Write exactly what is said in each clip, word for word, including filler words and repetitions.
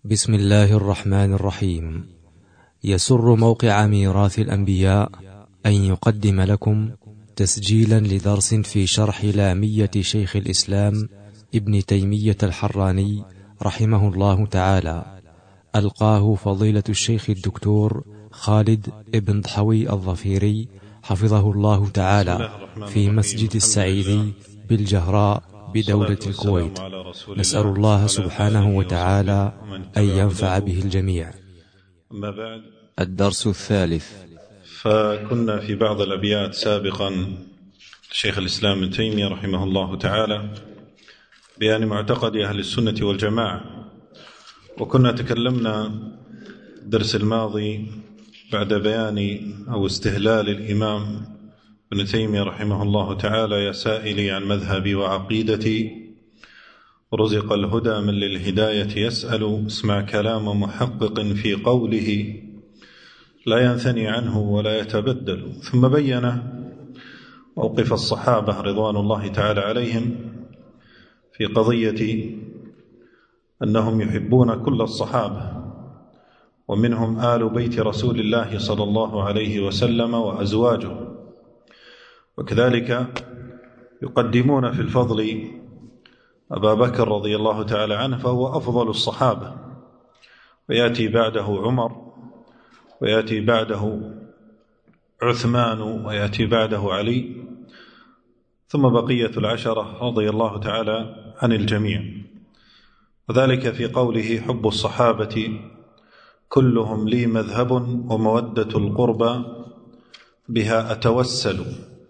بسم الله الرحمن الرحيم. يسر موقع ميراث الأنبياء أن يقدم لكم تسجيلا لدرس في شرح لامية شيخ الإسلام ابن تيمية الحراني رحمه الله تعالى، ألقاه فضيلة الشيخ الدكتور خالد ابن ضحوي الظفيري حفظه الله تعالى في مسجد السعيدي بالجهراء بدولة الكويت. نسأل الله سبحانه وتعالى أن ينفع به الجميع. أما بعد، الدرس الثالث. فكنا في بعض الأبيات سابقا شيخ الإسلام ابن تيمية رحمه الله تعالى بيان معتقد أهل السنة والجماعة، وكنا تكلمنا الدرس الماضي بعد بيان أو استهلال الإمام ابن تيمية رحمه الله تعالى: يا سائلي عن مذهبي وعقيدتي، رزق الهدى من للهداية يسأل، اسمع كلام محقق في قوله لا ينثني عنه ولا يتبدل. ثم بين موقف الصحابة رضوان الله تعالى عليهم في قضية أنهم يحبون كل الصحابة، ومنهم آل بيت رسول الله صلى الله عليه وسلم وأزواجه، وكذلك يقدمون في الفضل أبا بكر رضي الله تعالى عنه فهو أفضل الصحابة، ويأتي بعده عمر، ويأتي بعده عثمان، ويأتي بعده علي، ثم بقية العشرة رضي الله تعالى عن الجميع. وذلك في قوله: حب الصحابة كلهم لي مذهب، ومودة القربى بها أتوسل،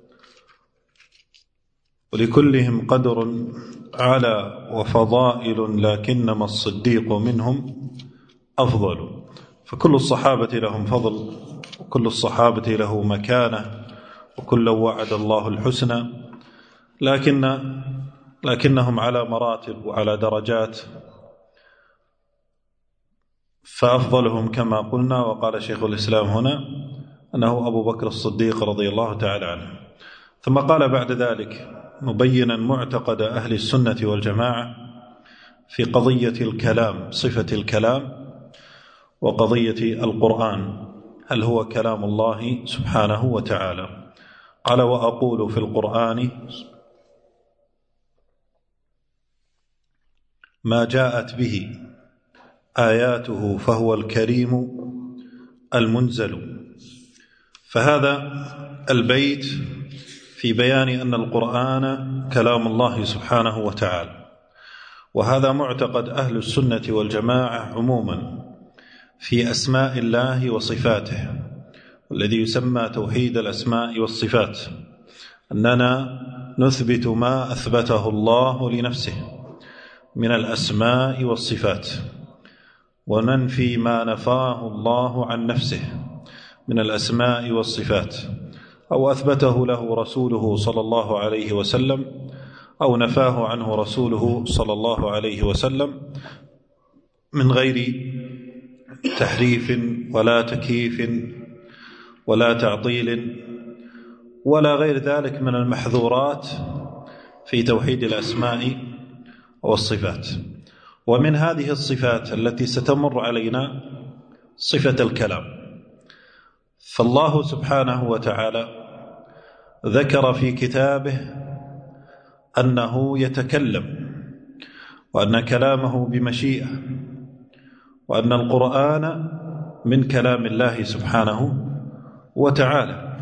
ولكلهم قدر على وفضائل، لكنما الصديق منهم أفضل. فكل الصحابة لهم فضل، وكل الصحابة له مكانة، وكل وعد الله الحسنى، لكن لكنهم على مراتب وعلى درجات، فأفضلهم كما قلنا وقال شيخ الإسلام هنا أنه أبو بكر الصديق رضي الله تعالى عنه. ثم قال بعد ذلك مبينا معتقد أهل السنة والجماعة في قضية الكلام، صفة الكلام، وقضية القرآن، هل هو كلام الله سبحانه وتعالى. قال: وأقول في القرآن ما جاءت به آياته فهو الكريم المنزل. فهذا البيت في بيان أن القرآن كلام الله سبحانه وتعالى، وهذا معتقد أهل السنة والجماعة عموما في أسماء الله وصفاته، والذي يسمى توحيد الأسماء والصفات، أننا نثبت ما أثبته الله لنفسه من الأسماء والصفات، وننفي ما نفاه الله عن نفسه من الأسماء والصفات، أو أثبته له رسوله صلى الله عليه وسلم، أو نفاه عنه رسوله صلى الله عليه وسلم، من غير تحريف ولا تكييف ولا تعطيل ولا غير ذلك من المحظورات في توحيد الأسماء والصفات. ومن هذه الصفات التي ستمر علينا صفة الكلام. فالله سبحانه وتعالى ذكر في كتابه أنه يتكلم، وأن كلامه بمشيئة، وأن القرآن من كلام الله سبحانه وتعالى.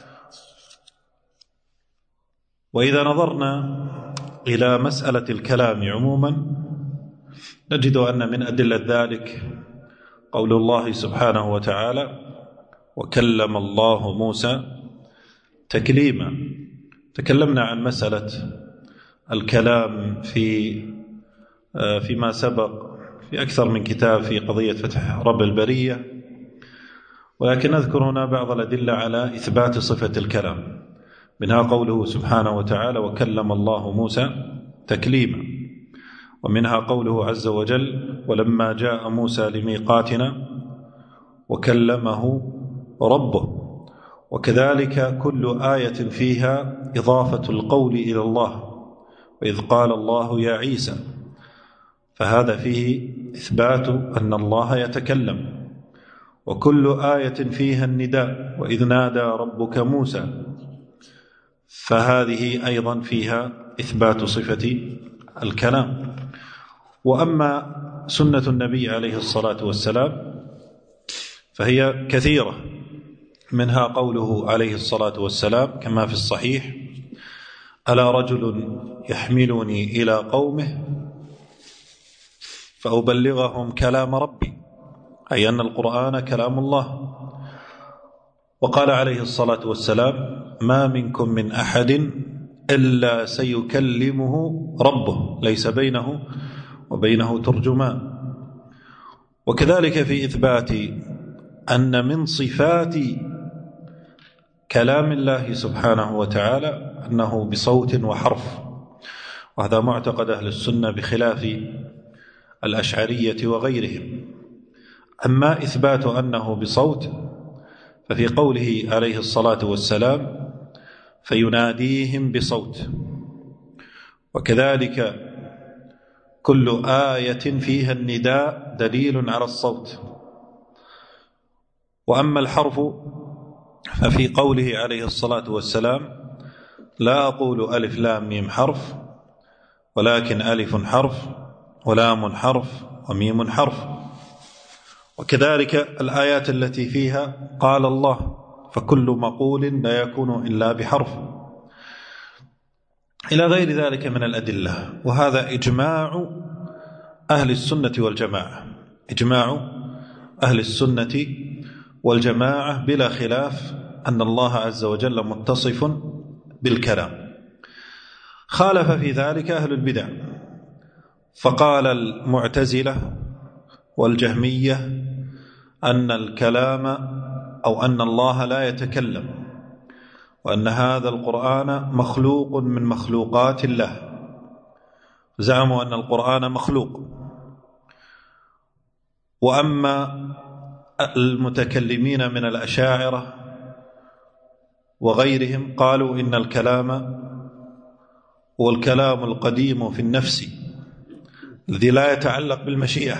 وإذا نظرنا إلى مسألة الكلام عموما نجد أن من أدلة ذلك قول الله سبحانه وتعالى: وكلم الله موسى تكليما. تكلمنا عن مسألة الكلام في فيما سبق في أكثر من كتاب في قضية فتح رب البرية، ولكن نذكر هنا بعض الأدلة على إثبات صفة الكلام، منها قوله سبحانه وتعالى: وكلم الله موسى تكليما، ومنها قوله عز وجل: ولما جاء موسى لميقاتنا وكلمه ربه. وكذلك كل آية فيها إضافة القول إلى الله، وإذ قال الله يا عيسى، فهذا فيه إثبات أن الله يتكلم، وكل آية فيها النداء وإذ نادى ربك موسى، فهذه أيضا فيها إثبات صفة الكلام. وأما سنة النبي عليه الصلاة والسلام فهي كثيرة، منها قوله عليه الصلاة والسلام كما في الصحيح: ألا رجل يحملني إلى قومه فأبلغهم كلام ربي، أي أن القرآن كلام الله. وقال عليه الصلاة والسلام: ما منكم من أحد إلا سيكلمه ربه، ليس بينه وبينه ترجمان. وكذلك في إثبات أن من صفات كلام الله سبحانه وتعالى أنه بصوت وحرف، وهذا معتقد أهل السنة بخلاف الأشعرية وغيرهم. أما إثبات أنه بصوت ففي قوله عليه الصلاة والسلام: فيناديهم بصوت. وكذلك كل آية فيها النداء دليل على الصوت. وأما الحرف ففي قوله عليه الصلاة والسلام: لا أقول ألف لام ميم حرف، ولكن ألف حرف ولام حرف وميم حرف. وكذلك الآيات التي فيها قال الله، فكل مقول لا يكون إلا بحرف، إلى غير ذلك من الأدلة. وهذا إجماع أهل السنة والجماعة، إجماع أهل السنة والجماعة بلا خلاف أن الله عز وجل متصف بالكلام. خالف في ذلك أهل البدع، فقال المعتزلة والجهمية أن الكلام أو أن الله لا يتكلم، وأن هذا القرآن مخلوق من مخلوقات الله. زعموا أن القرآن مخلوق. وأما المتكلمين من الأشاعرة وغيرهم قالوا إن الكلام هو الكلام القديم في النفس الذي لا يتعلق بالمشيئة،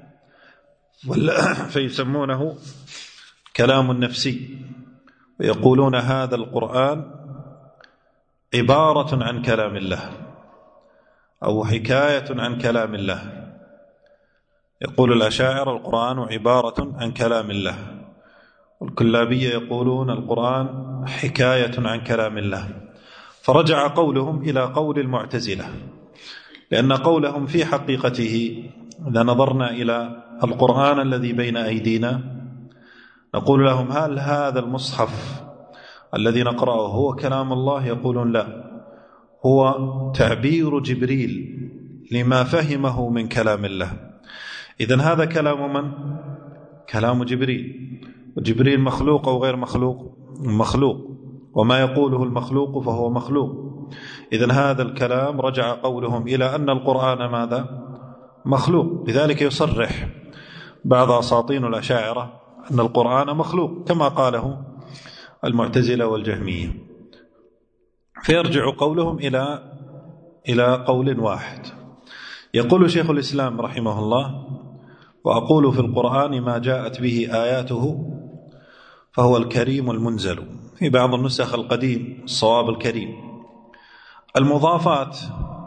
فيسمونه كلام نفسي، ويقولون هذا القرآن عبارة عن كلام الله أو حكاية عن كلام الله. يقول الأشاعرة القرآن عبارة عن كلام الله، والكلابية يقولون القرآن حكاية عن كلام الله. فرجع قولهم إلى قول المعتزلة، لأن قولهم في حقيقته إذا نظرنا إلى القرآن الذي بين أيدينا نقول لهم: هل هذا المصحف الذي نقرأه هو كلام الله؟ يقولون: لا، هو تعبير جبريل لما فهمه من كلام الله. إذن هذا كلام من؟ كلام جبريل. وجبريل مخلوق أو غير مخلوق؟ مخلوق، وما يقوله المخلوق فهو مخلوق. إذن هذا الكلام رجع قولهم إلى أن القرآن ماذا؟ مخلوق. لذلك يصرح بعض أساطين الأشاعرة أن القرآن مخلوق كما قاله المعتزلة والجهمية. فيرجع قولهم إلى إلى قول واحد. يقول شيخ الإسلام رحمه الله: وأقول في القرآن ما جاءت به آياته فهو الكريم المنزل. في بعض النسخ القديم الصواب الكريم. المضافات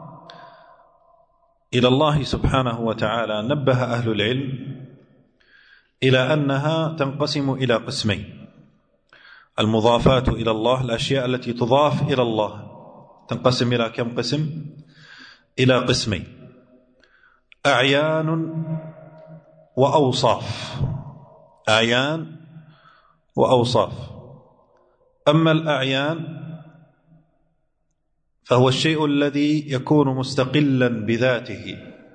إلى الله سبحانه وتعالى نبه أهل العلم إلى أنها تنقسم إلى قسمين. المضافات إلى الله، الأشياء التي تضاف إلى الله، تنقسم إلى كم قسم؟ إلى قسمين: أعيان وأوصاف. أعيان وأوصاف. أما الأعيان فهو الشيء الذي يكون مستقلا بذاته،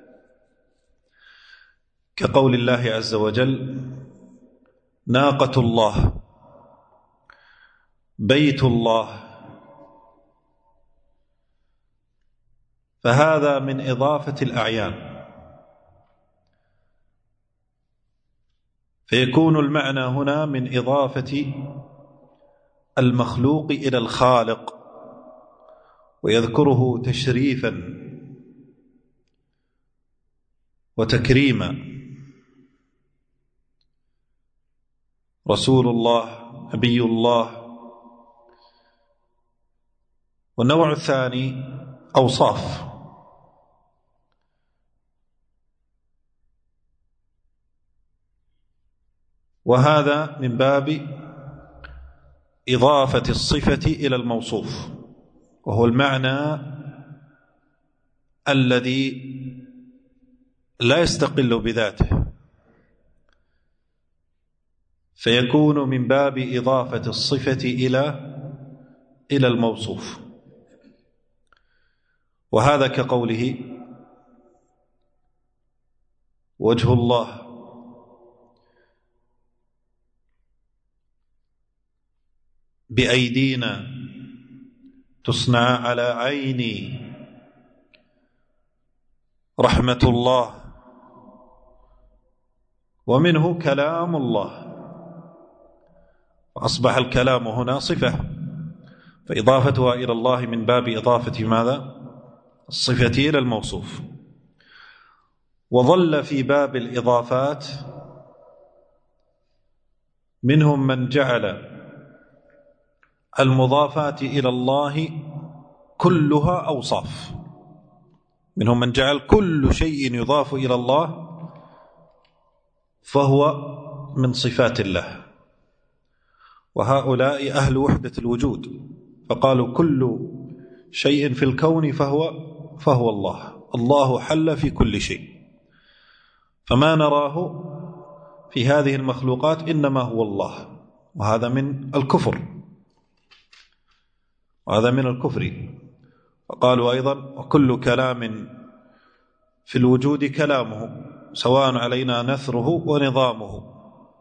كقول الله عز وجل: ناقة الله، بيت الله. فهذا من إضافة الأعيان، فيكون المعنى هنا من إضافة المخلوق إلى الخالق، ويذكره تشريفا وتكريما. رسول الله، نبي الله. والنوع الثاني أوصاف، وهذا من باب إضافة الصفة إلى الموصوف، وهو المعنى الذي لا يستقل بذاته، فيكون من باب إضافة الصفة إلى إلى الموصوف. وهذا كقوله وجه الله، بأيدينا تصنع على عيني، رحمة الله. ومنه كلام الله، وأصبح الكلام هنا صفة، فإضافتها إلى الله من باب إضافة ماذا؟ الصفة إلى الموصوف. وظل في باب الإضافات منهم من جعل المضافات إلى الله كلها أوصاف، منهم من جعل كل شيء يضاف إلى الله فهو من صفات الله، وهؤلاء أهل وحدة الوجود، فقالوا كل شيء في الكون فهو فهو الله، الله حل في كل شيء، فما نراه في هذه المخلوقات إنما هو الله. وهذا من الكفر، وهذا من الكفر. فقالوا أيضا وكل كلام في الوجود كلامه، سواء علينا نثره ونظامه.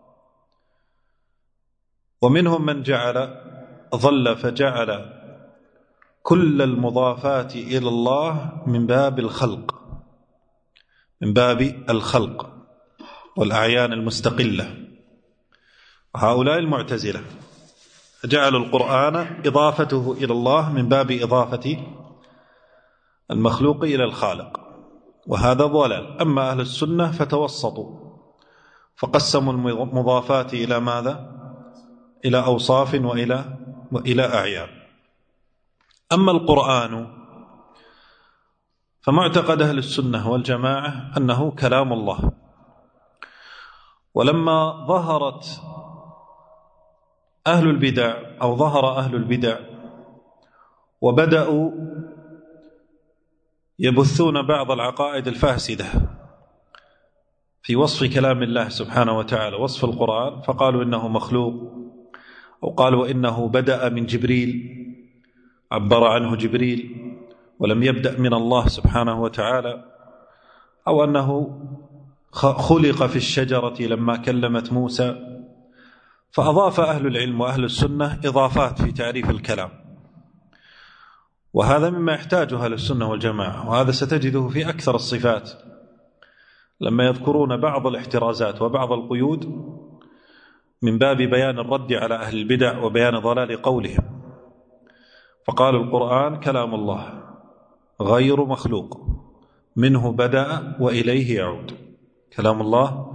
ومنهم من جعل ظل فجعل كل المضافات إلى الله من باب الخلق، من باب الخلق والأعيان المستقلة. هؤلاء المعتزلة جعلوا القرآن إضافته إلى الله من باب إضافة المخلوق إلى الخالق، وهذا ضلال. أما أهل السنة فتوسطوا، فقسموا المضافات إلى ماذا؟ إلى أوصاف وإلى وإلى أعيان. أما القرآن فمعتقد أهل السنة والجماعة أنه كلام الله. ولما ظهرت أهل البدع أو ظهر أهل البدع وبدأوا يبثون بعض العقائد الفاسدة في وصف كلام الله سبحانه وتعالى، وصف القرآن، فقالوا إنه مخلوق، أو قالوا إنه بدأ من جبريل، عبر عنه جبريل ولم يبدأ من الله سبحانه وتعالى، أو أنه خلق في الشجرة لما كلمت موسى. فأضاف أهل العلم وأهل السنة إضافات في تعريف الكلام، وهذا مما يحتاجه أهل السنة والجماعة، وهذا ستجده في أكثر الصفات لما يذكرون بعض الاحترازات وبعض القيود من باب بيان الرد على أهل البدع وبيان ضلال قولهم. فقالوا القرآن كلام الله غير مخلوق، منه بدأ وإليه يعود. كلام الله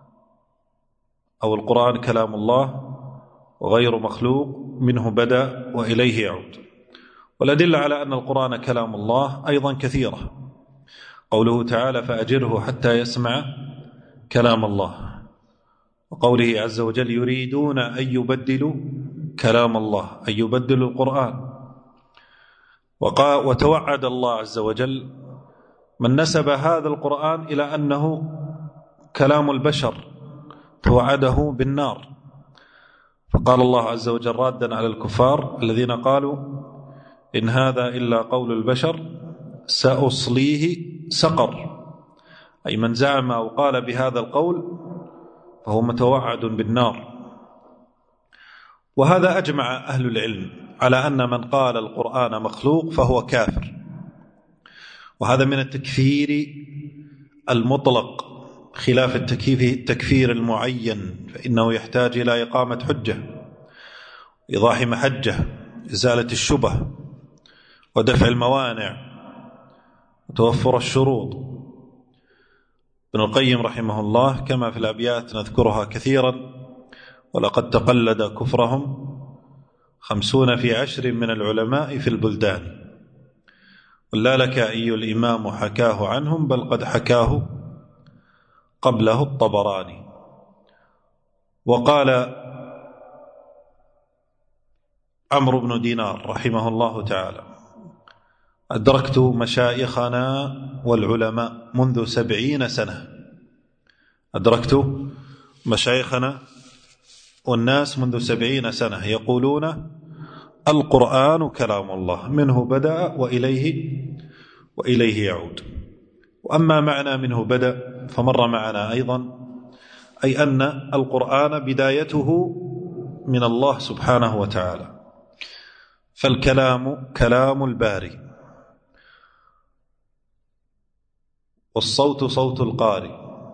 أو القرآن كلام الله وغير مخلوق، منه بدأ وإليه يعود. والأدلة على أن القرآن كلام الله أيضا كثيرة. قوله تعالى فأجره حتى يسمع كلام الله، وقوله عز وجل يريدون أن يبدلوا كلام الله، أن يبدلوا القرآن. وتوعد الله عز وجل من نسب هذا القرآن إلى أنه كلام البشر، توعده بالنار. فقال الله عز وجل رادا على الكفار الذين قالوا إن هذا إلا قول البشر سأصليه سقر، أي من زعم أو قال بهذا القول فهو متوعد بالنار. وهذا أجمع أهل العلم على أن من قال القرآن مخلوق فهو كافر، وهذا من التكفير المطلق خلاف التكفير المعين، فإنه يحتاج إلى إقامة حجة، إيضاح محجة، إزالة الشبه، ودفع الموانع، وتوفر الشروط. ابن القيم رحمه الله كما في الأبيات نذكرها كثيرا: ولقد تقلد كفرهم خمسون في عشر من العلماء في البلدان، ولا لك أي الإمام حكاه عنهم بل قد حكاه قبله الطبراني. وقال عمرو بن دينار رحمه الله تعالى: أدركت مشايخنا والعلماء منذ سبعين سنة. أدركت مشايخنا والناس منذ سبعين سنة يقولون القرآن كلام الله، منه بدأ وإليه وإليه يعود. وأما معنى منه بدأ فمر معنا أيضا، أي أن القرآن بدايته من الله سبحانه وتعالى، فالكلام كلام الباري، والصوت صوت القارئ،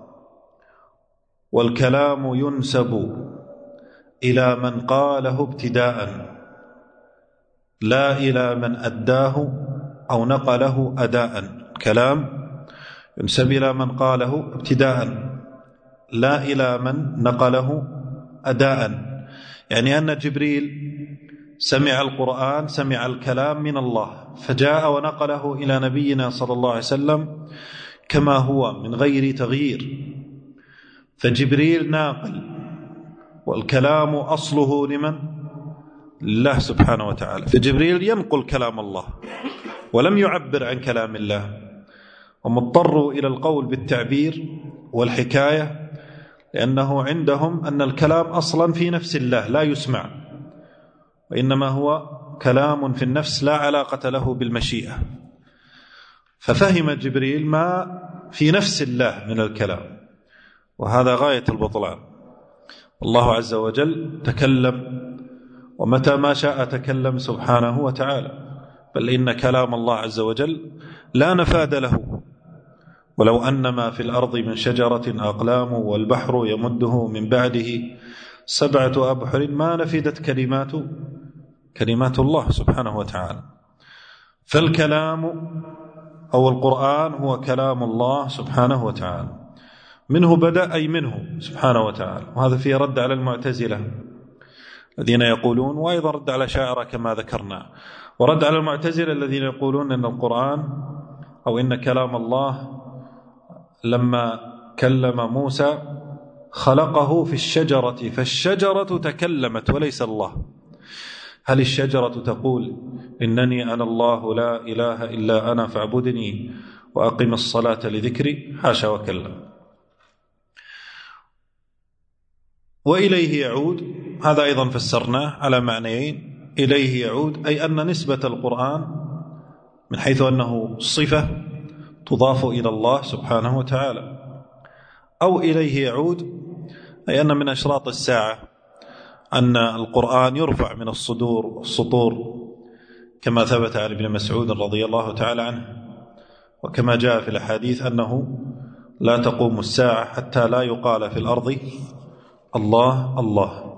والكلام ينسب إلى من قاله ابتداء لا إلى من أداه أو نقله أداء. كلام ينسب إلى من قاله ابتداء لا إلى من نقله أداء، يعني أن جبريل سمع القرآن، سمع الكلام من الله، فجاء ونقله إلى نبينا صلى الله عليه وسلم كما هو من غير تغيير. فجبريل ناقل، والكلام أصله لمن؟ الله سبحانه وتعالى. فجبريل ينقل كلام الله ولم يعبر عن كلام الله، ومضطروا إلى القول بالتعبير والحكاية، لأنه عندهم أن الكلام أصلا في نفس الله لا يسمع، وإنما هو كلام في النفس لا علاقة له بالمشيئة. ففهم جبريل ما في نفس الله من الكلام، وهذا غاية البطلان. الله عز وجل تكلم، ومتى ما شاء تكلم سبحانه وتعالى، بل إن كلام الله عز وجل لا نفاد له. ولو أن ما في الأرض من شجرة أقلام والبحر يمده من بعده سبعة أبحر ما نفدت كلمات كلمات الله سبحانه وتعالى. فالكلام أو القرآن هو كلام الله سبحانه وتعالى، منه بدأ أي منه سبحانه وتعالى. وهذا فيه رد على المعتزلة الذين يقولون، وأيضا رد على شاعرة كما ذكرنا، ورد على المعتزلة الذين يقولون أن القرآن أو إن كلام الله لما كلم موسى خلقه في الشجرة فالشجرة تكلمت وليس الله. هل الشجرة تقول إنني أنا الله لا إله إلا أنا فاعبدني وأقم الصلاة لذكري؟ حاشا وكلا. وإليه يعود، هذا أيضا فسرناه على معنيين: إليه يعود أي أن نسبة القرآن من حيث أنه صفة تضاف إلى الله سبحانه وتعالى، أو إليه يعود أي أن من أشراط الساعة أن القرآن يرفع من الصدور والسطور، كما ثبت عن ابن مسعود رضي الله تعالى عنه، وكما جاء في الحديث أنه لا تقوم الساعة حتى لا يقال في الأرض الله الله.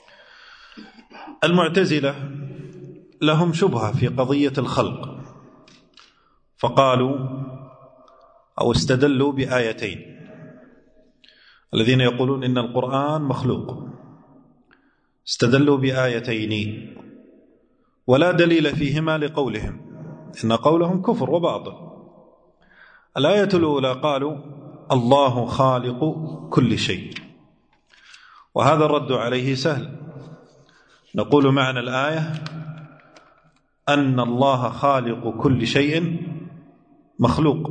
المعتزلة لهم شبهة في قضية الخلق، فقالوا أو استدلوا بآيتين. الذين يقولون إن القرآن مخلوق استدلوا بآيتين ولا دليل فيهما لقولهم، إن قولهم كفر وباطل. الآية الأولى قالوا الله خالق كل شيء، وهذا الرد عليه سهل. نقول معنى الآية أن الله خالق كل شيء مخلوق.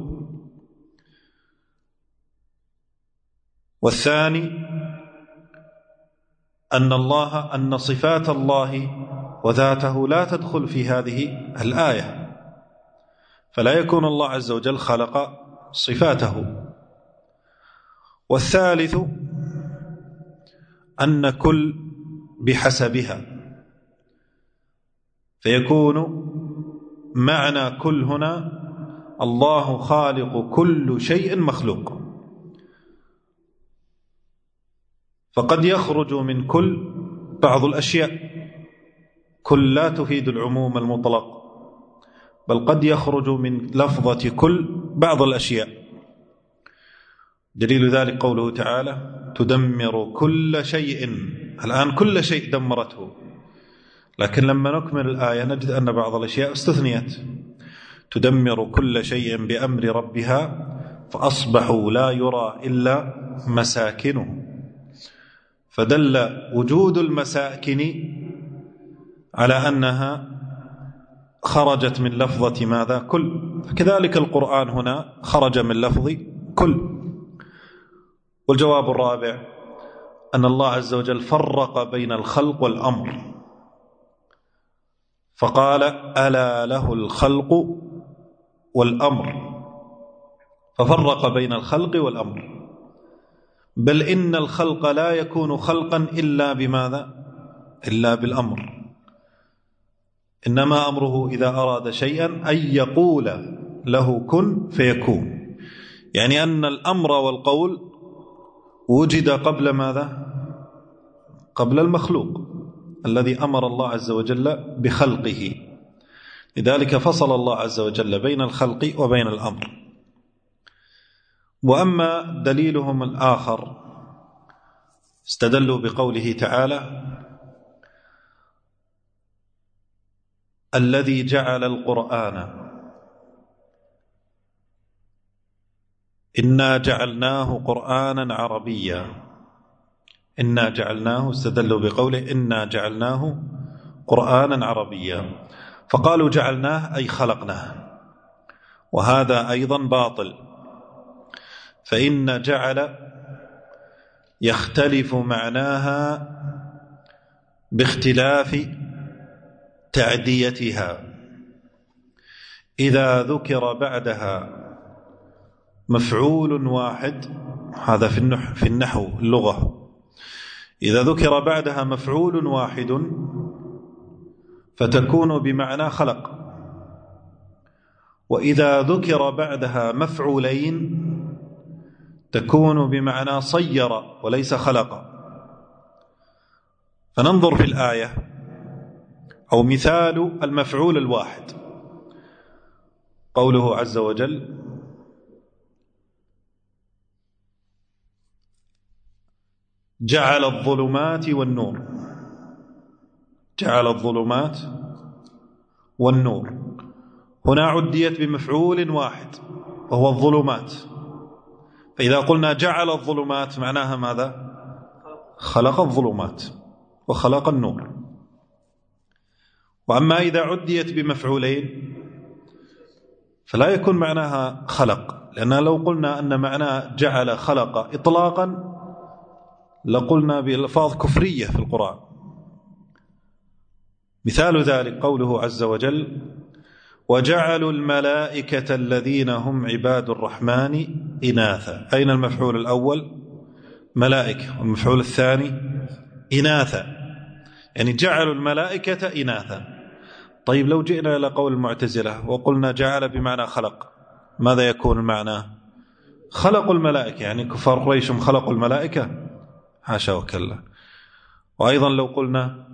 والثاني أن الله أن صفات الله وذاته لا تدخل في هذه الآية، فلا يكون الله عز وجل خلق صفاته. والثالث أن كل بحسبها، فيكون معنى كل هنا الله خالق كل شيء مخلوق. فقد يخرج من كل بعض الأشياء، كل لا تفيد العموم المطلق، بل قد يخرج من لفظة كل بعض الأشياء. دليل ذلك قوله تعالى تدمر كل شيء. الآن كل شيء دمرته، لكن لما نكمل الآية نجد أن بعض الأشياء استثنيت. تدمر كل شيء بأمر ربها فأصبحوا لا يرى إلا مساكنه، فدل وجود المساكن على أنها خرجت من لفظة ماذا؟ كل. فكذلك القرآن هنا خرج من لفظ كل. والجواب الرابع أن الله عز وجل فرق بين الخلق والأمر، فقال ألا له الخلق والأمر، ففرق بين الخلق والأمر. بل إن الخلق لا يكون خلقا إلا بماذا؟ إلا بالأمر. إنما أمره إذا أراد شيئا أن يقول له كن فيكون، يعني أن الأمر والقول وجد قبل ماذا؟ قبل المخلوق الذي أمر الله عز وجل بخلقه. لذلك فصل الله عز وجل بين الخلق وبين الأمر. وأما دليلهم الآخر استدلوا بقوله تعالى الذي جعل القرآن إنا جعلناه قرآنا عربيا. إنا جعلناه استدلوا بقوله إنا جعلناه قرآنا عربيا، فقالوا جعلناه أي خلقناه، وهذا أيضا باطل. فإن جعل يختلف معناها باختلاف تعديتها. إذا ذكر بعدها مفعول واحد، هذا في النحو في النحو اللغة، إذا ذكر بعدها مفعول واحد فتكون بمعنى خلق، وإذا ذكر بعدها مفعولين تكون بمعنى صير وليس خلق. فننظر في الآية أو مثال المفعول الواحد قوله عز وجل جعل الظلمات والنور. جعل الظلمات والنور هنا عديت بمفعول واحد وهو الظلمات. فإذا قلنا جعل الظلمات معناها ماذا؟ خلق الظلمات وخلق النور. وأما إذا عديت بمفعولين فلا يكون معناها خلق، لأن لو قلنا أن معناه جعل خلق إطلاقا لقلنا بألفاظ كفرية في القرآن. مثال ذلك قوله عز وجل وجعلوا الملائكة الذين هم عباد الرحمن إناثا. أين المفعول الأول؟ ملائكة، والمفعول الثاني إناثا، يعني جعلوا الملائكة إناثا. طيب لو جئنا إلى قول المعتزلة وقلنا جعل بمعنى خلق، ماذا يكون المعنى؟ خلقوا الملائكة، يعني كفار قريش خلقوا الملائكة؟ حاشا وكلا. وأيضا لو قلنا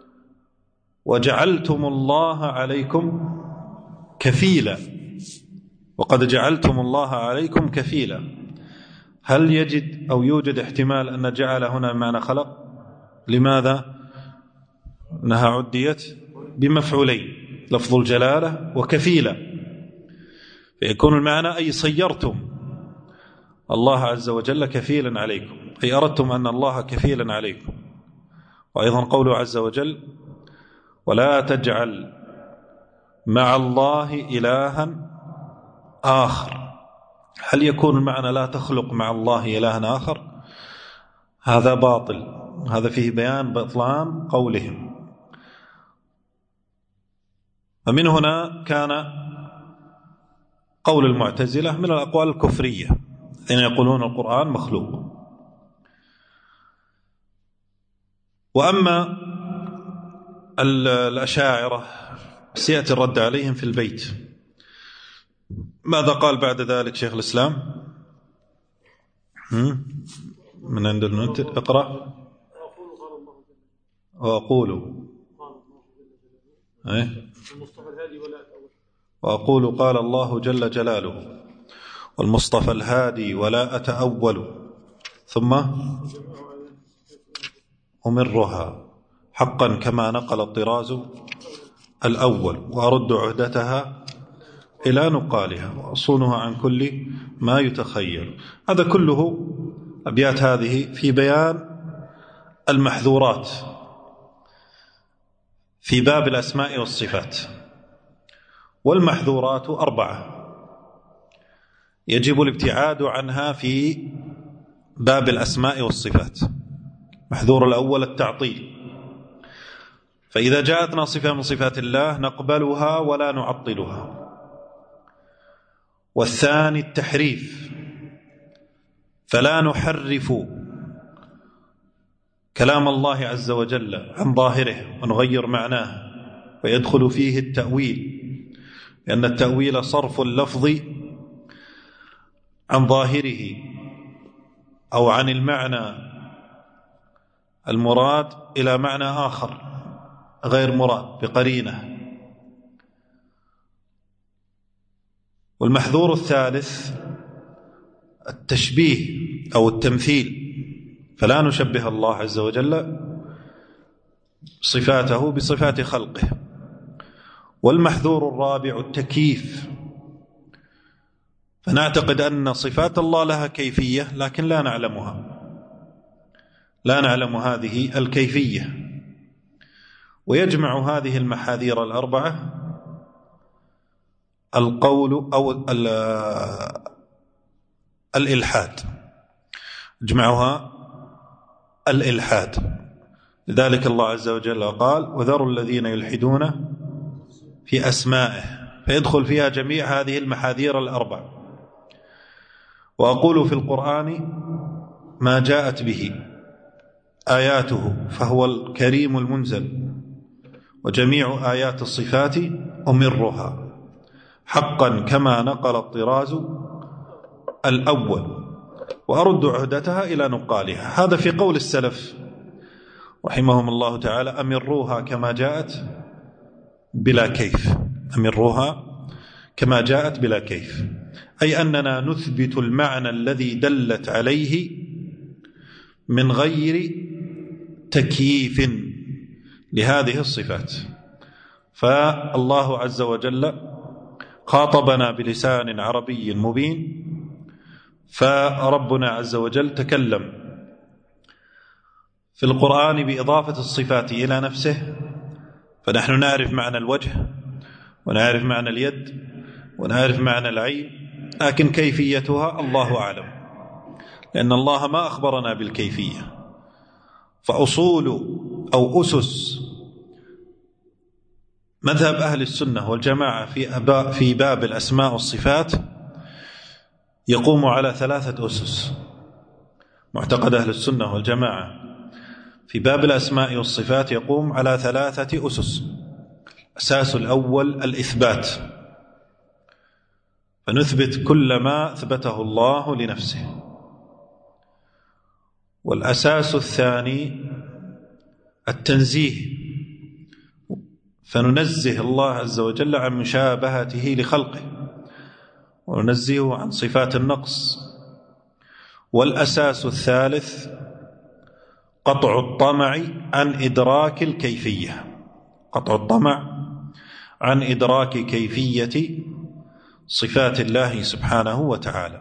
وجعلتم الله عليكم كفيلا، وقد جعلتم الله عليكم كفيلا، هل يجد أو يوجد احتمال أن جعل هنا معنى خلق؟ لماذا؟ أنها عديت بمفعولين، لفظ الجلالة وكفيلا، فيكون المعنى أي صيرتم الله عز وجل كفيلا عليكم، أي أردتم أن الله كفيلا عليكم. وأيضا قوله عز وجل ولا تجعل مع الله إلها آخر، هل يكون المعنى لا تخلق مع الله إلها آخر؟ هذا باطل، هذا فيه بيان بطلان قولهم. ومن هنا كان قول المعتزلة من الأقوال الكفرية الذين يقولون القرآن مخلوق. وأما الأشاعرة سيأتي الرد عليهم في البيت. ماذا قال بعد ذلك شيخ الإسلام؟ من عند المنتج اقرأ. وأقول أيه؟ وأقول قال الله جل جلاله والمصطفى الهادي ولا أتأول ثم أمرها حقا كما نقل الطراز الأول وأرد عهدتها إلى نقالها وأصونها عن كل ما يتخيل. هذا كله أبيات هذه في بيان المحذورات في باب الأسماء والصفات. والمحذورات أربعة يجب الابتعاد عنها في باب الأسماء والصفات. محذور الأول التعطيل، فإذا جاءتنا صفة من صفات الله نقبلها ولا نعطلها. والثاني التحريف، فلا نحرف كلام الله عز وجل عن ظاهره ونغير معناه ويدخل فيه التأويل، لأن التأويل صرف اللفظ عن ظاهره أو عن المعنى المراد إلى معنى آخر غير مراد بقرينة. والمحذور الثالث التشبيه أو التمثيل، فلا نشبه الله عز وجل صفاته بصفات خلقه. والمحذور الرابع التكييف، فنعتقد أن صفات الله لها كيفية لكن لا نعلمها، لا نعلم هذه الكيفية. ويجمع هذه المحاذير الأربعة القول أو الإلحاد، يجمعها الإلحاد. لذلك الله عز وجل قال وذروا الذين يلحدون في أسمائه، فيدخل فيها جميع هذه المحاذير الأربع. وأقول في القرآن ما جاءت به آياته فهو الكريم المنزل، وجميع آيات الصفات أمرها حقا كما نقل الطراز الأول وأرد عهدتها إلى نقالها. هذا في قول السلف رحمهم الله تعالى أمروها كما جاءت بلا كيف، أمروها كما جاءت بلا كيف، أي أننا نثبت المعنى الذي دلت عليه من غير تكييف لهذه الصفات. فالله عز وجل خاطبنا بلسان عربي مبين، فربنا عز وجل تكلم في القرآن بإضافة الصفات إلى نفسه، فنحن نعرف معنى الوجه ونعرف معنى اليد ونعرف معنى العين، لكن كيفيتها الله أعلم، لأن الله ما أخبرنا بالكيفية. فأصول أو أسس مذهب أهل السنة والجماعة في في باب الأسماء والصفات يقوم على ثلاثة أسس. معتقد أهل السنة والجماعة في باب الأسماء والصفات يقوم على ثلاثة أسس. الأساس الأول الإثبات، فنثبت كل ما أثبته الله لنفسه. والأساس الثاني التنزيه، فننزه الله عز وجل عن مشابهته لخلقه وننزهه عن صفات النقص. والأساس الثالث قطع الطمع عن إدراك الكيفية، قطع الطمع عن إدراك كيفية صفات الله سبحانه وتعالى.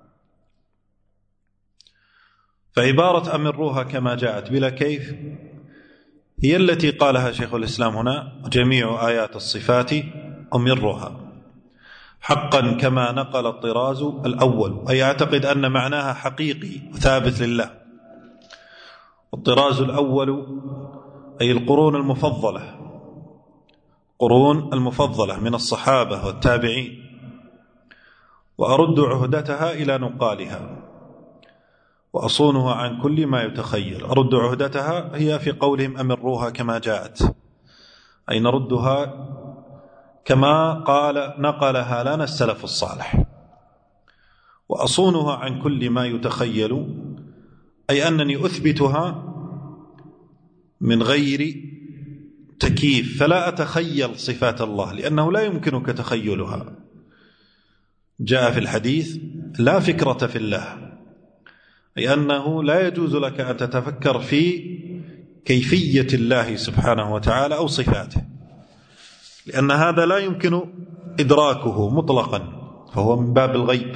فعبارة أمروها كما جاءت بلا كيف هي التي قالها شيخ الإسلام هنا جميع آيات الصفات أمرها حقا كما نقل الطراز الأول، أي يعتقد أن معناها حقيقي وثابت لله. الطراز الأول أي القرون المفضلة، قرون المفضلة من الصحابة والتابعين. وأرد عهدتها إلى نقالها وأصونها عن كل ما يتخيل. أرد عهدتها هي في قولهم أمروها كما جاءت، أي نردها كما قال نقلها لنا السلف الصالح. وأصونها عن كل ما يتخيل، أي أنني أثبتها من غير تكييف، فلا أتخيل صفات الله لأنه لا يمكنك تخيلها. جاء في الحديث لا فكرة في الله، أي أنه لا يجوز لك أن تتفكر في كيفية الله سبحانه وتعالى أو صفاته، لأن هذا لا يمكن إدراكه مطلقا، فهو من باب الغيب،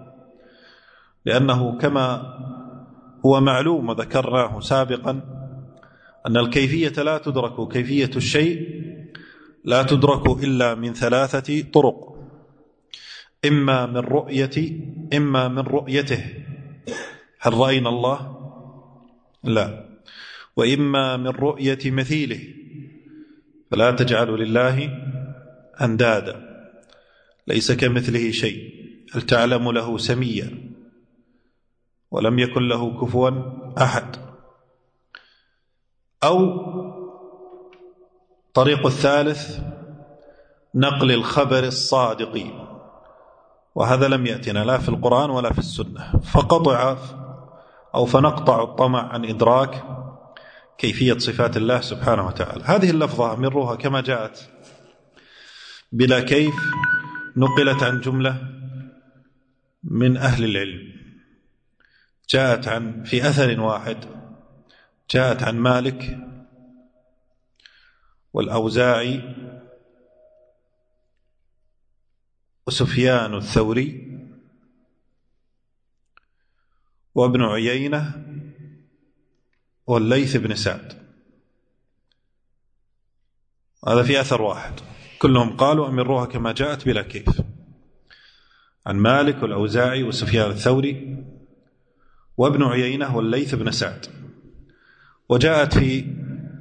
لأنه كما هو معلوم وذكرناه سابقا أن الكيفية لا تدرك، كيفية الشيء لا تدرك إلا من ثلاثة طرق: إما من رؤية إما من رؤيته، هل رأينا الله؟ لا. وإما من رؤية مثيله، فلا تجعلوا لله أندادا ليس كمثله شيء، هل تعلم له سميا ولم يكن له كفوا أحد. أو طريق الثالث نقل الخبر الصادق، وهذا لم يأتنا لا في القرآن ولا في السنة، فقطع أو فنقطع الطمع عن إدراك كيفية صفات الله سبحانه وتعالى. هذه اللفظة أمروها كما جاءت بلا كيف، نقلت عن جملة من أهل العلم، جاءت عن في أثر واحد، جاءت عن مالك والأوزاعي وسفيان الثوري وابن عيينة والليث بن سعد. هذا في أثر واحد، كلهم قالوا أمروها كما جاءت بلا كيف، عن مالك والأوزاعي وسفيان الثوري وابن عيينة والليث بن سعد. وجاءت في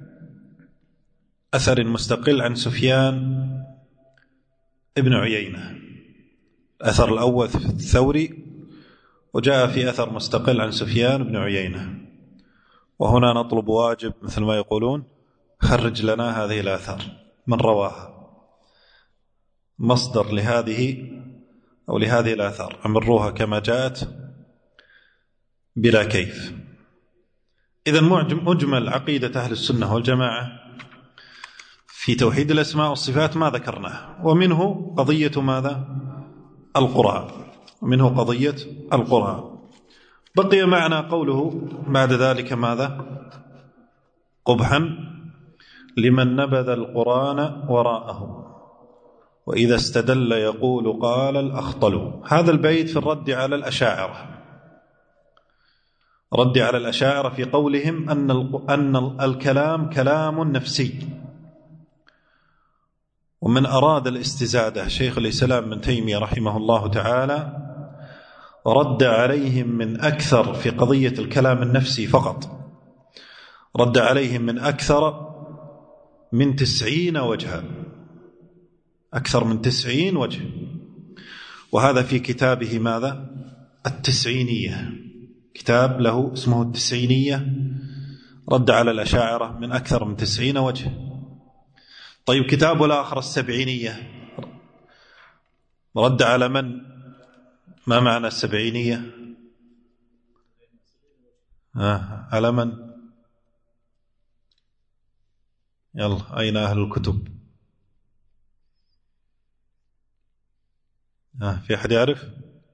أثر مستقل عن سفيان ابن عيينة، الأثر الأول في الثوري، وجاء في أثر مستقل عن سفيان بن عيينة. وهنا نطلب واجب مثل ما يقولون، خرج لنا هذه الآثار من رواها، مصدر لهذه أو لهذه الآثار، أمروها كما جاءت بلا كيف. إذن مجمل عقيدة أهل السنة والجماعة في توحيد الأسماء والصفات ما ذكرناه، ومنه قضية ماذا؟ القرآن، ومنه قضية القرآن. بقي معنا قوله بعد ذلك ماذا؟ قبحا لمن نبذ القرآن وراءه وإذا استدل يقول قال الأخطل. هذا البيت في الرد على الأشاعرة، رد على الأشاعرة في قولهم أن أن الكلام كلام نفسي. ومن أراد الاستزادة شيخ الإسلام ابن تيمية رحمه الله تعالى رد عليهم من أكثر في قضية الكلام النفسي فقط، رد عليهم من أكثر من تسعين وجها، أكثر من تسعين وجه. وهذا في كتابه ماذا؟ التسعينية، كتاب له اسمه التسعينية، رد على الأشاعرة من أكثر من تسعين وجه. طيب كتابه الآخر السبعينية رد على من؟ ما معنى السبعينية؟ آه على من؟ يلا أين أهل الكتب؟ آه في أحد يعرف؟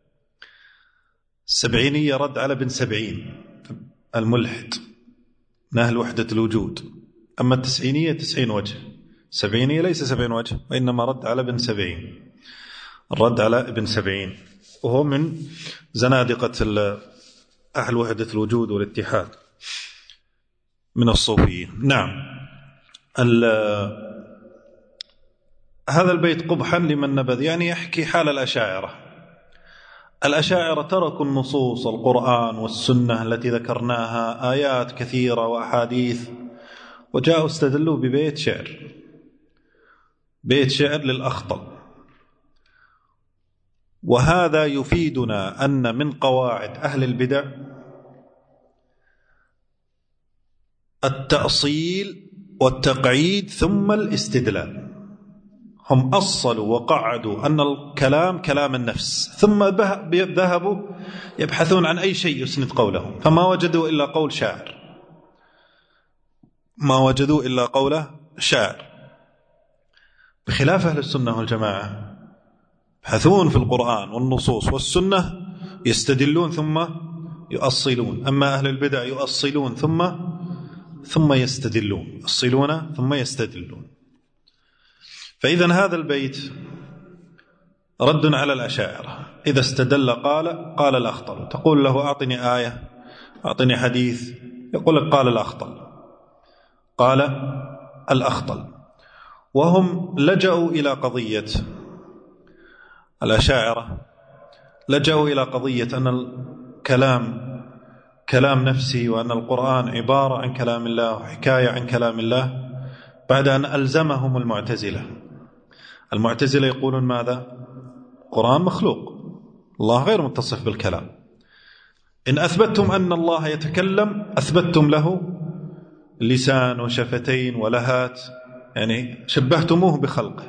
السبعينية رد على ابن سبعين الملحد من أهل وحدة الوجود. أما التسعينية تسعين وجه، السبعينية ليس سبعين وجه، وإنما رد على ابن سبعين، الرد على ابن سبعين، وهو من زنادقة أهل وحدة الوجود والاتحاد من الصوفيين. نعم. هذا البيت قبحا لمن نبذ، يعني يحكي حال الأشاعرة. الأشاعرة تركوا النصوص القرآن والسنة التي ذكرناها آيات كثيرة وأحاديث، وجاءوا استدلوا ببيت شعر، بيت شعر للأخطل. وهذا يفيدنا أن من قواعد أهل البدع التأصيل والتقعيد ثم الاستدلال. هم أصلوا وقعدوا أن الكلام كلام النفس، ثم ذهبوا يبحثون عن أي شيء يسند قولهم، فما وجدوا إلا قول شاعر، ما وجدوا إلا قوله شاعر. بخلاف أهل السنة والجماعة يبحثون في القرآن والنصوص والسنة يستدلون ثم يؤصلون، أما أهل البدع يؤصلون ثم ثم يستدلون، يؤصلون ثم يستدلون. فإذا هذا البيت رد على الأشاعرة، إذا استدل قال قال الأخطل، تقول له أعطني آية أعطني حديث، يقول لك قال الأخطل قال الأخطل. وهم لجأوا إلى قضية الأشاعرة، لجأوا إلى قضية أن الكلام كلام نفسي، وأن القرآن عبارة عن كلام الله وحكاية عن كلام الله، بعد أن ألزمهم المعتزلة. المعتزلة يقولون ماذا؟ القرآن مخلوق، الله غير متصف بالكلام. إن أثبتتم أن الله يتكلم أثبتتم له لسان وشفتين ولهات، يعني شبهتموه بخلقه.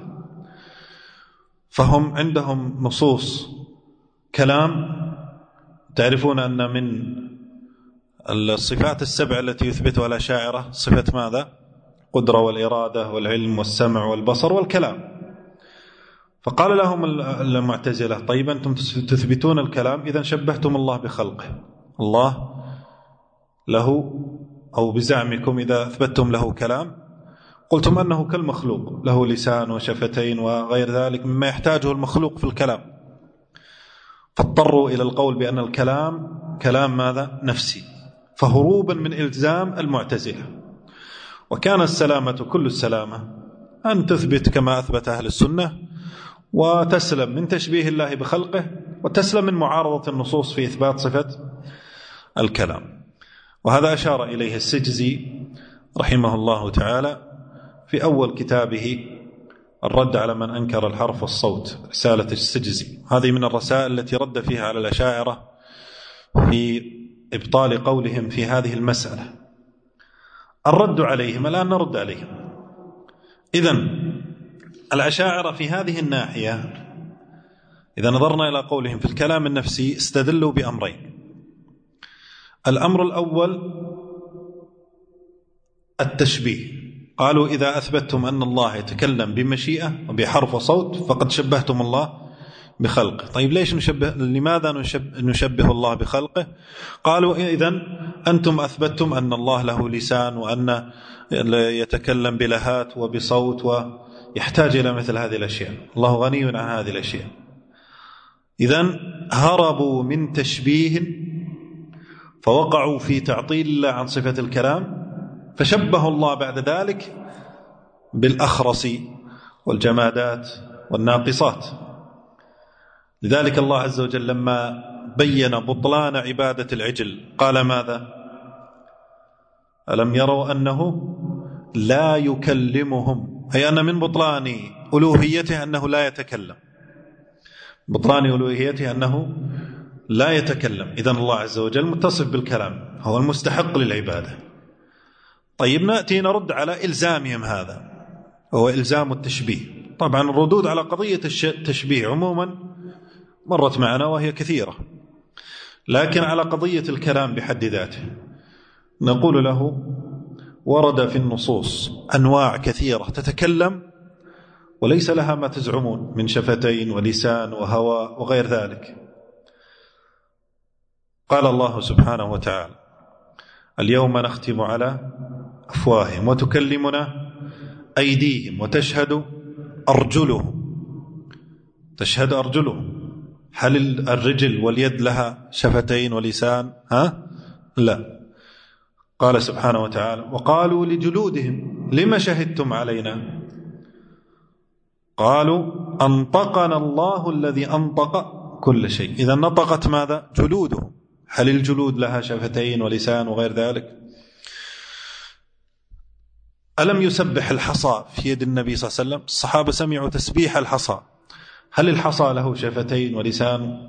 فهم عندهم نصوص كلام، تعرفون أن من الصفات السبع التي يثبتها الأشاعرة صفة ماذا؟ قدرة والإرادة والعلم والسمع والبصر والكلام. فقال لهم المعتزلة طيب أنتم تثبتون الكلام، إذن شبهتم الله بخلقه. الله له، أو بزعمكم إذا أثبتتم له كلام قلتم أنه كالمخلوق، له لسان وشفتين وغير ذلك مما يحتاجه المخلوق في الكلام. فاضطروا إلى القول بأن الكلام كلام ماذا؟ نفسي، فهروبا من إلزام المعتزلة. وكان السلامة كل السلامة أن تثبت كما أثبت أهل السنة، وتسلم من تشبيه الله بخلقه، وتسلم من معارضة النصوص في إثبات صفة الكلام. وهذا أشار إليه السجزي رحمه الله تعالى في أول كتابه الرد على من أنكر الحرف والصوت، رسالة السجزي. هذه من الرسائل التي رد فيها على الأشاعرة في إبطال قولهم في هذه المسألة. الرد عليهم الآن نرد عليهم. إذن الأشاعرة في هذه الناحية إذا نظرنا إلى قولهم في الكلام النفسي استدلوا بأمرين. الأمر الأول التشبيه، قالوا إذا أثبتتم أن الله يتكلم بمشيئة وبحرف وصوت فقد شبهتم الله بخلقه. طيب ليش نشبه؟ لماذا نشبه, نشبه الله بخلقه؟ قالوا إذن أنتم أثبتتم أن الله له لسان، وأن يتكلم بلهات وبصوت ويحتاج إلى مثل هذه الأشياء، الله غني عن هذه الأشياء. إذن هربوا من تشبيه فوقعوا في تعطيل الله عن صفة الكلام، فشبه الله بعد ذلك بالأخرس والجمادات والناقصات. لذلك الله عز وجل لما بين بطلان عبادة العجل قال ماذا؟ ألم يروا أنه لا يكلمهم، أي أن من بطلان ألوهيته أنه لا يتكلم، بطلان ألوهيته أنه لا يتكلم. إذن الله عز وجل متصف بالكلام، هو المستحق للعبادة. طيب نأتي نرد على إلزامهم هذا، هو إلزام التشبيه. طبعا الردود على قضية التشبيه عموما مرت معنا وهي كثيرة، لكن على قضية الكلام بحد ذاته نقول له ورد في النصوص أنواع كثيرة تتكلم وليس لها ما تزعمون من شفتين ولسان وهواء وغير ذلك. قال الله سبحانه وتعالى اليوم نختم على أفواههم وتكلمنا أيديهم وتشهد أرجلهم. تشهد أرجلهم، هل الرجل واليد لها شفتين ولسان؟ ها؟ لا. قال سبحانه وتعالى وقالوا لجلودهم لما شهدتم علينا؟ قالوا أنطقنا الله الذي أنطق كل شيء. إذا نطقت ماذا؟ جلودهم. هل الجلود لها شفتين ولسان وغير ذلك؟ ألم يسبح الحصى في يد النبي صلى الله عليه وسلم؟ الصحابة سمعوا تسبيح الحصى، هل الحصى له شفتين ولسان؟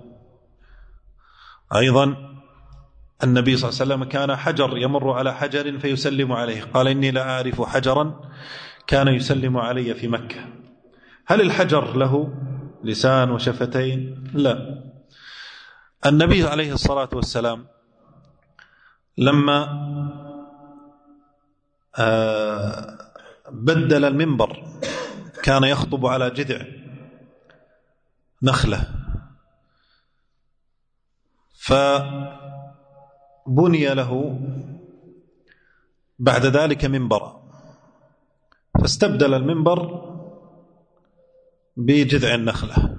أيضا النبي صلى الله عليه وسلم كان حجر يمر على حجر فيسلم عليه، قال إني لا أعرف حجرا كان يسلم علي في مكة. هل الحجر له لسان وشفتين؟ لا. النبي عليه الصلاة والسلام لما بدل المنبر كان يخطب على جذع نخلة، فبني له بعد ذلك منبرا، فاستبدل المنبر بجذع النخلة،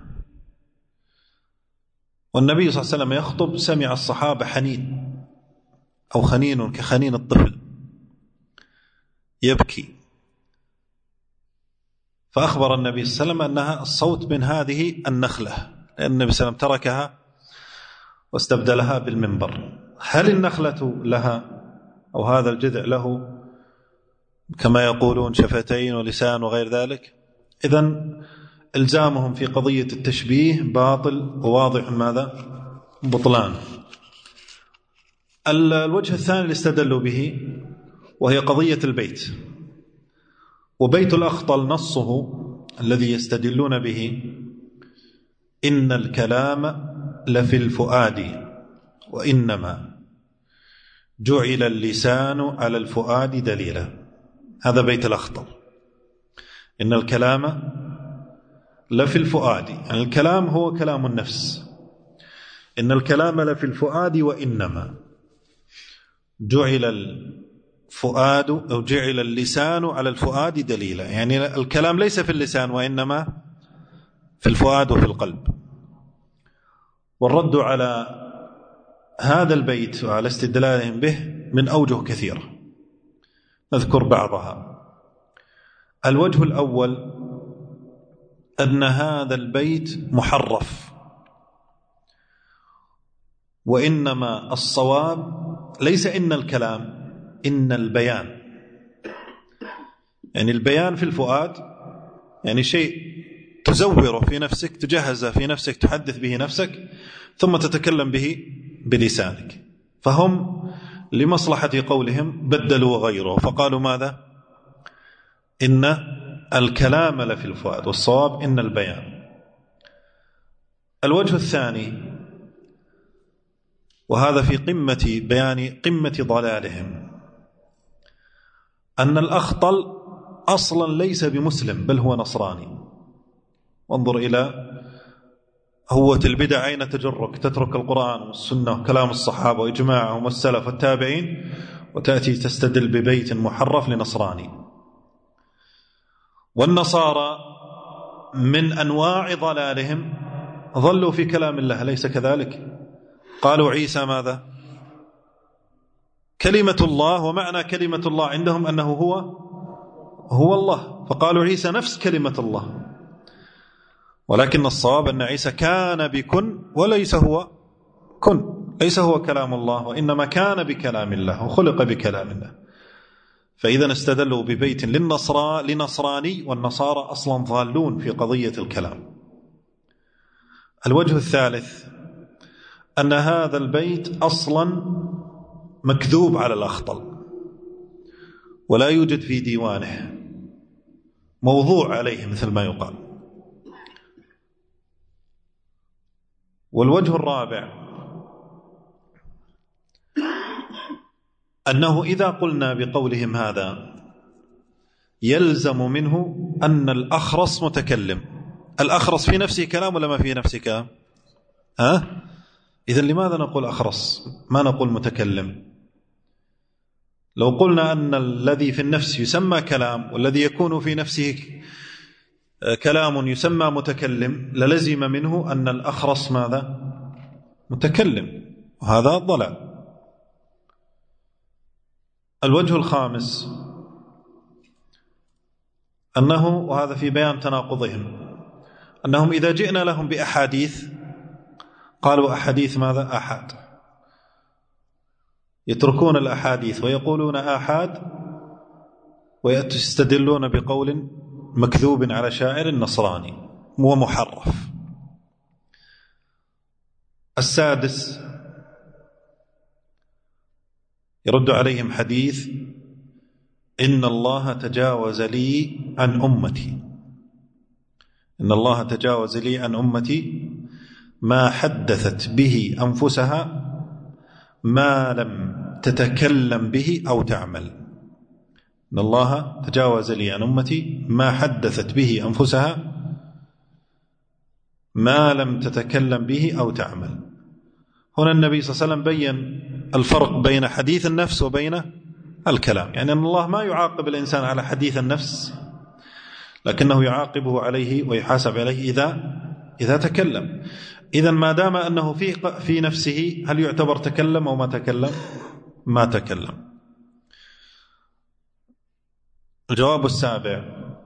والنبي صلى الله عليه وسلم يخطب سمع الصحابة حنين أو خنين كخنين الطفل يبكي، فأخبر النبي صلى الله عليه وسلم أنها الصوت من هذه النخلة، لأن النبي صلى الله عليه وسلم تركها واستبدلها بالمنبر. هل النخلة لها أو هذا الجذع له كما يقولون شفتين ولسان وغير ذلك؟ إذن إلزامهم في قضية التشبيه باطل وواضح ماذا؟ بطلان. الوجه الثاني اللي استدلوا به وهي قضية البيت، وبيت الأخطل نصه الذي يستدلون به: إن الكلام لفي الفؤاد وإنما جعل اللسان على الفؤاد دليلا. هذا بيت الأخطل، إن الكلام لفي الفؤاد، يعني الكلام هو كلام النفس، إن الكلام لفي الفؤاد وإنما جعل الفؤاد أو جعل اللسان على الفؤاد دليلا، يعني الكلام ليس في اللسان وإنما في الفؤاد وفي القلب. والرد على هذا البيت وعلى استدلالهم به من أوجه كثيرة، نذكر بعضها. الوجه الأول أن هذا البيت محرف، وإنما الصواب ليس إن الكلام، إن البيان، يعني البيان في الفؤاد، يعني شيء تزوره في نفسك، تجهزه في نفسك، تحدث به نفسك، ثم تتكلم به بلسانك. فهم لمصلحة قولهم بدلوا وغيروا، فقالوا ماذا؟ إن الكلام لفي الفؤاد، والصواب إن البيان. الوجه الثاني، وهذا في قمة بيان قمة ضلالهم، أن الأخطل أصلا ليس بمسلم بل هو نصراني. وانظر إلى هوة البدع أين تجرك، تترك القرآن والسنة وكلام الصحابة وإجماعهم والسلف والتابعين وتأتي تستدل ببيت محرف لنصراني. والنصارى من أنواع ضلالهم ظلوا في كلام الله، ليس كذلك؟ قالوا عيسى ماذا؟ كلمة الله، ومعنى كلمة الله عندهم أنه هو هو الله، فقالوا عيسى نفس كلمة الله. ولكن الصواب أن عيسى كان بكن وليس هو كن، ليس هو كلام الله، وإنما كان بكلام الله وخلق بكلام الله. فإذا استدلوا ببيت للنصرى لنصراني، والنصارى أصلا ضالون في قضية الكلام. الوجه الثالث أن هذا البيت أصلا مكذوب على الأخطل، ولا يوجد في ديوانه، موضوع عليه مثل ما يقال. والوجه الرابع أنه إذا قلنا بقولهم هذا يلزم منه أن الأخرس متكلم. الأخرس في نفسه كلام ولا ما في نفسه كلام؟ ها؟ إذن لماذا نقول أخرس ما نقول متكلم؟ لو قلنا أن الذي في النفس يسمى كلام والذي يكون في نفسه كلام يسمى متكلم، للزم منه أن الأخرس ماذا؟ متكلم، وهذا ضلال. الوجه الخامس أنه، وهذا في بيان تناقضهم، أنهم إذا جئنا لهم بأحاديث قالوا أحاديث ماذا؟ آحاد، يتركون الأحاديث ويقولون آحاد، ويستدلون بقول مكذوب على شاعر نصراني ومحرف. السادس يرد عليهم حديث إن الله تجاوز لي عن أمتي، إن الله تجاوز لي عن أمتي ما حدثت به أنفسها ما لم تتكلم به أو تعمل. إن الله تجاوز لي عن أمتي ما حدثت به أنفسها ما لم تتكلم به أو تعمل. هنا النبي صلى الله عليه وسلم بين الفرق بين حديث النفس وبين الكلام، يعني أن الله ما يعاقب الإنسان على حديث النفس، لكنه يعاقبه عليه ويحاسب عليه إذا إذا تكلم. إذن ما دام أنه في في نفسه هل يعتبر تكلم أو ما تكلم؟ ما تكلم. الجواب السابع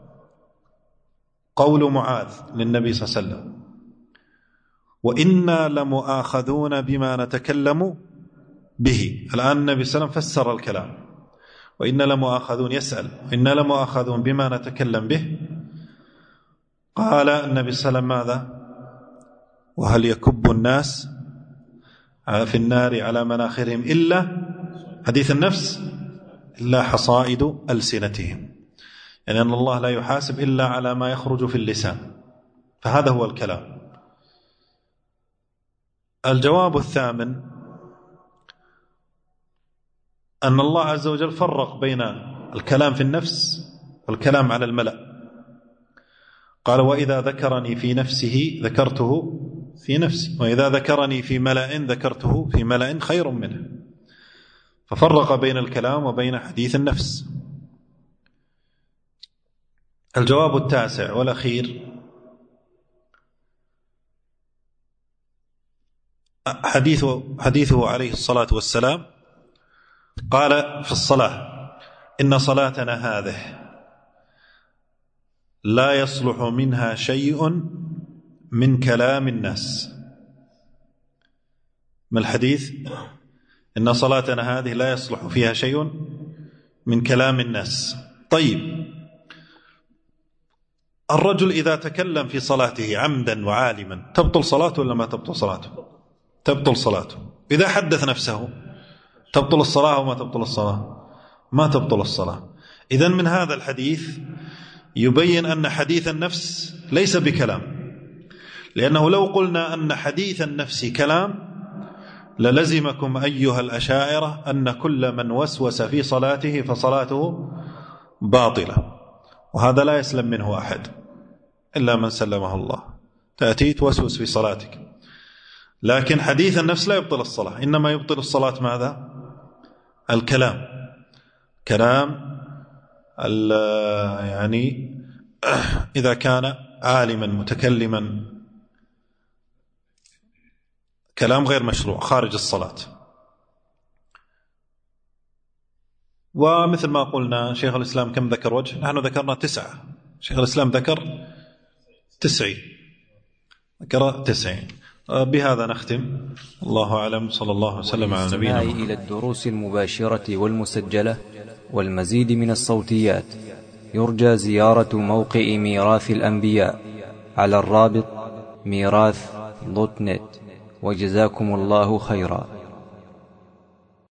قول معاذ للنبي صلى الله عليه وسلم: وإنا لمؤاخذون بما نتكلم به. الآن النبي صلى الله عليه وسلم فسر الكلام، وإنا لمؤاخذون، يسأل وإنا لمؤاخذون بما نتكلم به. قال النبي صلى الله عليه وسلم ماذا؟ وهل يكب الناس في النار على مناخرهم إلا حديث النفس إلا حصائد ألسنتهم، يعني أن الله لا يحاسب إلا على ما يخرج في اللسان، فهذا هو الكلام. الجواب الثامن أن الله عز وجل فرق بين الكلام في النفس والكلام على الملأ. قال: وإذا ذكرني في نفسه ذكرته في نفسي، وإذا ذكرني في ملأ ذكرته في ملأ خير منه. ففرق بين الكلام وبين حديث النفس. الجواب التاسع والأخير حديثه, حديثه عليه الصلاة والسلام قال في الصلاة: إن صلاتنا هذه لا يصلح منها شيء من كلام الناس. ما الحديث؟ إن صلاتنا هذه لا يصلح فيها شيء من كلام الناس. طيب، الرجل إذا تكلم في صلاته عمدا وعالما تبطل صلاته ولا ما تبطل صلاته؟ تبطل صلاته. إذا حدث نفسه تبطل الصلاة وما تبطل الصلاة؟ ما تبطل الصلاة. إذن من هذا الحديث يبين أن حديث النفس ليس بكلام، لأنه لو قلنا أن حديث النفس كلام للزمكم أيها الأشاعرة أن كل من وسوس في صلاته فصلاته باطلة، وهذا لا يسلم منه أحد إلا من سلمه الله. تأتي توسوس في صلاتك، لكن حديث النفس لا يبطل الصلاة، إنما يبطل الصلاة ماذا؟ الكلام. كلام يعني إذا كان عالما متكلما كلام غير مشروع خارج الصلاة. ومثل ما قلنا شيخ الإسلام كم ذكر وجه؟ نحن ذكرنا تسعة، شيخ الإسلام ذكر تسعين، ذكر تسعين. بهذا نختم، الله أعلم، صلى الله وسلم على نبينا محمد. إلى الدروس المباشرة والمسجلة والمزيد من الصوتيات يرجى زيارة موقع ميراث الأنبياء على الرابط ميراث دوت نت. وجزاكم الله خيرا.